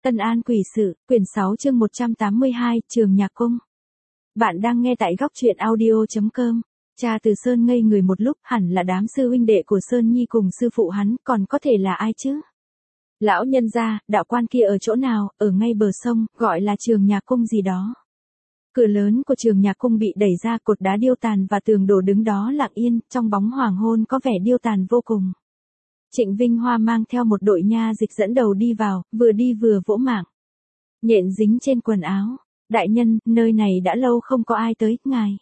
Tân An Quỷ Sự, quyển 6 chương 182, Trường Nhạc Cung. Bạn đang nghe tại góc truyện audio.com. Cha Từ Sơn ngây người một lúc, hẳn là đám sư huynh đệ của Sơn Nhi cùng sư phụ hắn, còn có thể là ai chứ? Lão nhân gia, đạo quan kia ở chỗ nào, ở ngay bờ sông, gọi là Trường Nhạc Cung gì đó. Cửa lớn của Trường Nhạc Cung bị đẩy ra, cột đá điêu tàn và tường đổ đứng đó lặng yên, trong bóng hoàng hôn có vẻ điêu tàn vô cùng. Trịnh Vinh Hoa mang theo một đội nha dịch dẫn đầu đi vào, vừa đi vừa vỗ mạng. Nhện dính trên quần áo. Đại nhân, nơi này đã lâu không có ai tới, ngài.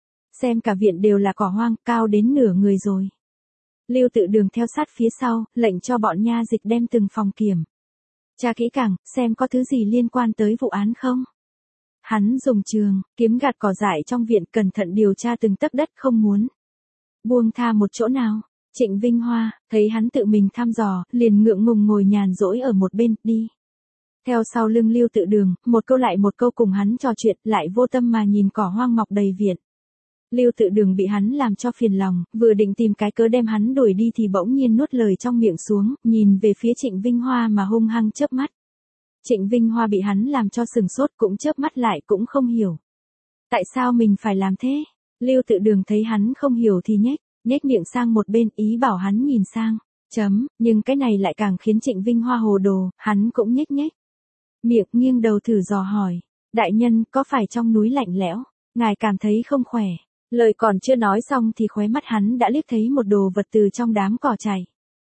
Xem cả viện đều là cỏ hoang, cao đến nửa người rồi. Lưu Tự Đường theo sát phía sau, lệnh cho bọn nha dịch đem từng phòng kiểm tra kỹ càng, xem có thứ gì liên quan tới vụ án không. Hắn dùng trường, kiếm gạt cỏ dại trong viện, cẩn thận điều tra từng tấc đất, không muốn buông tha một chỗ nào. Trịnh Vinh Hoa, thấy hắn tự mình thăm dò, liền ngượng ngùng ngồi nhàn rỗi ở một bên, đi. Theo sau lưng Lưu Tự Đường, một câu lại một câu cùng hắn trò chuyện, lại vô tâm mà nhìn cỏ hoang mọc đầy viện. Lưu Tự Đường bị hắn làm cho phiền lòng, vừa định tìm cái cớ đem hắn đuổi đi thì bỗng nhiên nuốt lời trong miệng xuống, nhìn về phía Trịnh Vinh Hoa mà hung hăng chớp mắt. Trịnh Vinh Hoa bị hắn làm cho sừng sốt, cũng chớp mắt lại, cũng không hiểu. Tại sao mình phải làm thế? Lưu Tự Đường thấy hắn không hiểu thì nhếch miệng sang một bên, ý bảo hắn nhìn sang. Nhưng cái này lại càng khiến Trịnh Vinh Hoa hồ đồ, hắn cũng nhếch miệng, nghiêng đầu thử dò hỏi. Đại nhân, có phải trong núi lạnh lẽo, ngài cảm thấy không khỏe? Lời còn chưa nói xong thì khóe mắt hắn đã liếc thấy một đồ vật từ trong đám cỏ chảy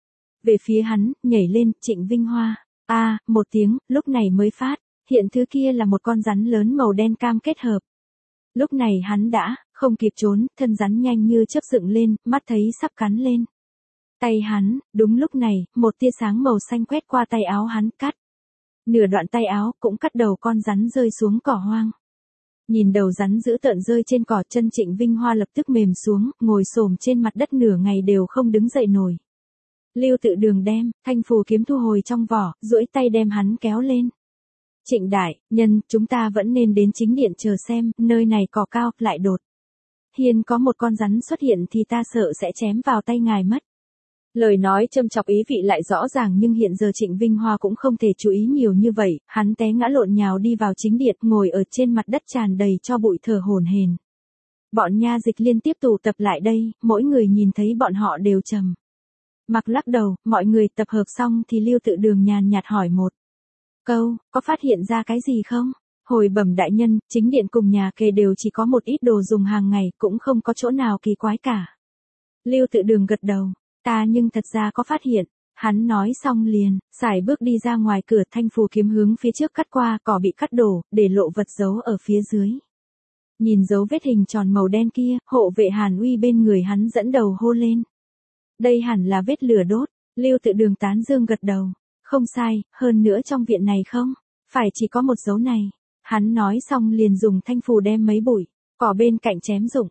về phía hắn, nhảy lên. Trịnh Vinh Hoa, một tiếng, lúc này mới phát hiện thứ kia là một con rắn lớn màu đen cam kết hợp. Lúc này hắn đã không kịp trốn, thân rắn nhanh như chớp dựng lên, mắt thấy sắp cắn lên tay hắn. Đúng lúc này, một tia sáng màu xanh quét qua tay áo hắn, cắt nửa đoạn tay áo, cũng cắt đầu con rắn rơi xuống cỏ hoang. Nhìn đầu rắn dữ tợn rơi trên cỏ, chân Trịnh Vinh Hoa lập tức mềm xuống, ngồi xổm trên mặt đất nửa ngày đều không đứng dậy nổi. Lưu Tự Đường đem thanh phù kiếm thu hồi trong vỏ, duỗi tay đem hắn kéo lên. Trịnh đại nhân, chúng ta vẫn nên đến chính điện chờ xem, nơi này cỏ cao, lại đột hiên có một con rắn xuất hiện thì ta sợ sẽ chém vào tay ngài mất. Lời nói châm chọc ý vị lại rõ ràng, nhưng hiện giờ Trịnh Vinh Hoa cũng không thể chú ý nhiều như vậy, hắn té ngã lộn nhào đi vào chính điện, ngồi ở trên mặt đất tràn đầy cho bụi, thở hổn hển. Bọn nha dịch liên tiếp tụ tập lại đây, mỗi người nhìn thấy bọn họ đều trầm mặc lắc đầu. Mọi người tập hợp xong thì Lưu Tự Đường nhàn nhạt hỏi một câu, có phát hiện ra cái gì không? Hồi bẩm đại nhân, chính điện cùng nhà kề đều chỉ có một ít đồ dùng hàng ngày, cũng không có chỗ nào kỳ quái cả. Lưu Tự Đường gật đầu, ta nhưng thật ra có phát hiện. Hắn nói xong liền sải bước đi ra ngoài cửa, thanh phù kiếm hướng phía trước cắt qua, cỏ bị cắt đổ, để lộ vật dấu ở phía dưới. Nhìn dấu vết hình tròn màu đen kia, hộ vệ Hàn Uy bên người hắn dẫn đầu hô lên. Đây hẳn là vết lửa đốt. Lưu Tự Đường tán dương gật đầu. Không sai, hơn nữa trong viện này không phải chỉ có một dấu này. Hắn nói xong liền dùng thanh phù đem mấy bụi cỏ bên cạnh chém rụng.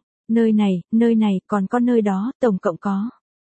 Nơi này, còn có nơi đó, tổng cộng có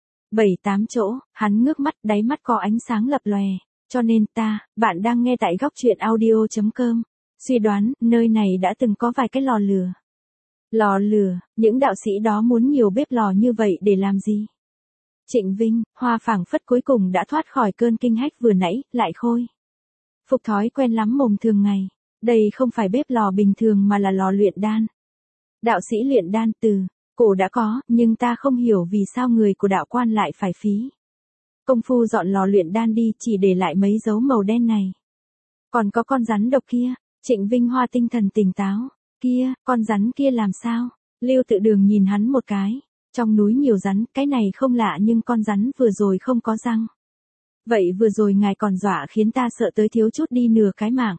7-8 chỗ. Hắn ngước mắt, đáy mắt có ánh sáng lập lòe. Cho nên bạn đang nghe tại góc truyện audio.com. Suy đoán, nơi này đã từng có vài cái lò lửa. Lò lửa, những đạo sĩ đó muốn nhiều bếp lò như vậy để làm gì? Trịnh Vinh Hoa phảng phất cuối cùng đã thoát khỏi cơn kinh hách vừa nãy, lại khôi phục thói quen lắm mồm thường ngày. Đây không phải bếp lò bình thường mà là lò luyện đan. Đạo sĩ luyện đan từ cổ đã có, nhưng ta không hiểu vì sao người của đạo quan lại phải phí công phu dọn lò luyện đan đi, chỉ để lại mấy dấu màu đen này. Còn có con rắn độc kia. Trịnh Vinh Hoa tinh thần tỉnh táo. Con rắn kia làm sao? Lưu Tự Đường nhìn hắn một cái. Trong núi nhiều rắn, cái này không lạ, nhưng con rắn vừa rồi không có răng. Vậy vừa rồi ngài còn dọa khiến ta sợ tới thiếu chút đi nửa cái mạng.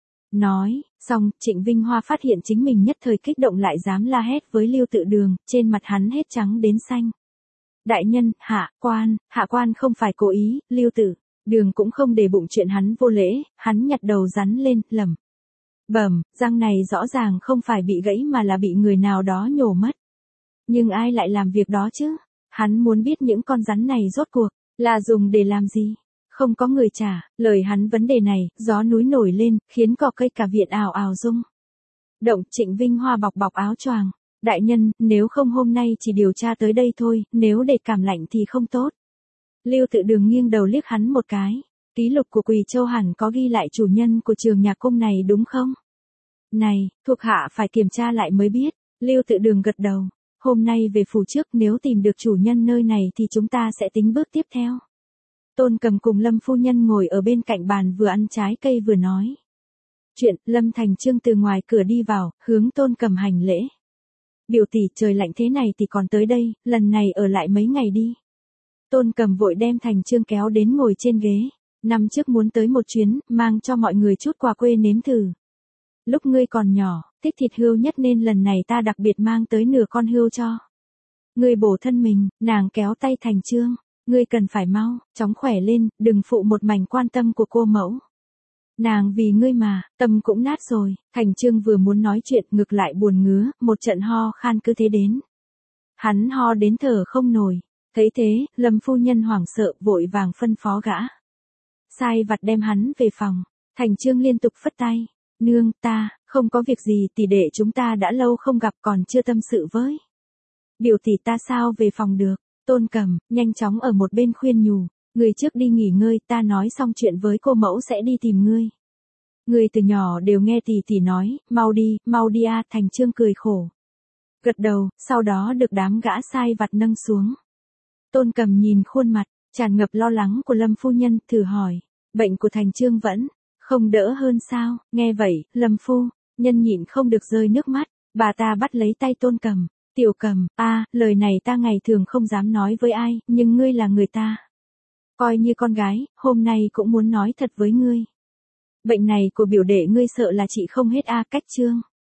Nói xong, Trịnh Vinh Hoa phát hiện chính mình nhất thời kích động, lại dám la hét với Lưu Tự Đường, trên mặt hắn hết trắng đến xanh. Đại nhân, hạ quan không phải cố ý. Lưu Tự Đường cũng không để bụng chuyện hắn vô lễ, hắn nhặt đầu rắn lên, lẩm bẩm, răng này rõ ràng không phải bị gãy mà là bị người nào đó nhổ mất. Nhưng ai lại làm việc đó chứ? Hắn muốn biết những con rắn này rốt cuộc là dùng để làm gì? Không có người trả lời hắn vấn đề này, gió núi nổi lên, khiến cỏ cây cả viện ào ào rung động. Trịnh Vinh Hoa bọc áo choàng. Đại nhân, nếu không hôm nay chỉ điều tra tới đây thôi, nếu để cảm lạnh thì không tốt. Lưu Tự Đường nghiêng đầu liếc hắn một cái. Ký lục của Quỳ Châu hẳn có ghi lại chủ nhân của trường nhạc cung này đúng không? Này, thuộc hạ phải kiểm tra lại mới biết. Lưu Tự Đường gật đầu. Hôm nay về phủ trước, nếu tìm được chủ nhân nơi này thì chúng ta sẽ tính bước tiếp theo. Tôn Cầm cùng Lâm phu nhân ngồi ở bên cạnh bàn vừa ăn trái cây vừa nói chuyện. Lâm Thành Chương từ ngoài cửa đi vào, hướng Tôn Cầm hành lễ. Biểu tỷ, trời lạnh thế này thì còn tới đây, lần này ở lại mấy ngày đi. Tôn Cầm vội đem Thành Chương kéo đến ngồi trên ghế. Năm trước muốn tới một chuyến, mang cho mọi người chút quà quê nếm thử. Lúc ngươi còn nhỏ, thích thịt hươu nhất nên lần này ta đặc biệt mang tới nửa con hươu cho ngươi bổ thân mình. Nàng kéo tay Thành Chương. Ngươi cần phải mau, chóng khỏe lên, đừng phụ một mảnh quan tâm của cô mẫu. Nàng vì ngươi mà, tâm cũng nát rồi. Thành Chương vừa muốn nói chuyện, ngực lại buồn ngứa, một trận ho khan cứ thế đến. Hắn ho đến thở không nổi. Thấy thế, Lâm phu nhân hoảng sợ, vội vàng phân phó gã sai vặt đem hắn về phòng. Thành Chương liên tục phất tay. Nương, ta, không có việc gì, tỷ đệ chúng ta đã lâu không gặp còn chưa tâm sự với biểu tỷ ta sao về phòng được. Tôn Cầm, nhanh chóng ở một bên khuyên nhủ. Người trước đi nghỉ ngơi, ta nói xong chuyện với cô mẫu sẽ đi tìm ngươi. Người từ nhỏ đều nghe tỷ nói, mau đi a. Thành Chương cười khổ. Gật đầu, sau đó được đám gã sai vặt nâng xuống. Tôn Cầm nhìn khuôn mặt tràn ngập lo lắng của Lâm phu nhân, thử hỏi, bệnh của Thành Chương vẫn không đỡ hơn sao? Nghe vậy, Lâm phu nhân nhịn không được rơi nước mắt, bà ta bắt lấy tay Tôn Cầm. Tiểu Cầm, lời này ta ngày thường không dám nói với ai, nhưng ngươi là người ta coi như con gái, hôm nay cũng muốn nói thật với ngươi. Bệnh này của biểu đệ ngươi sợ là chị không hết cách Chương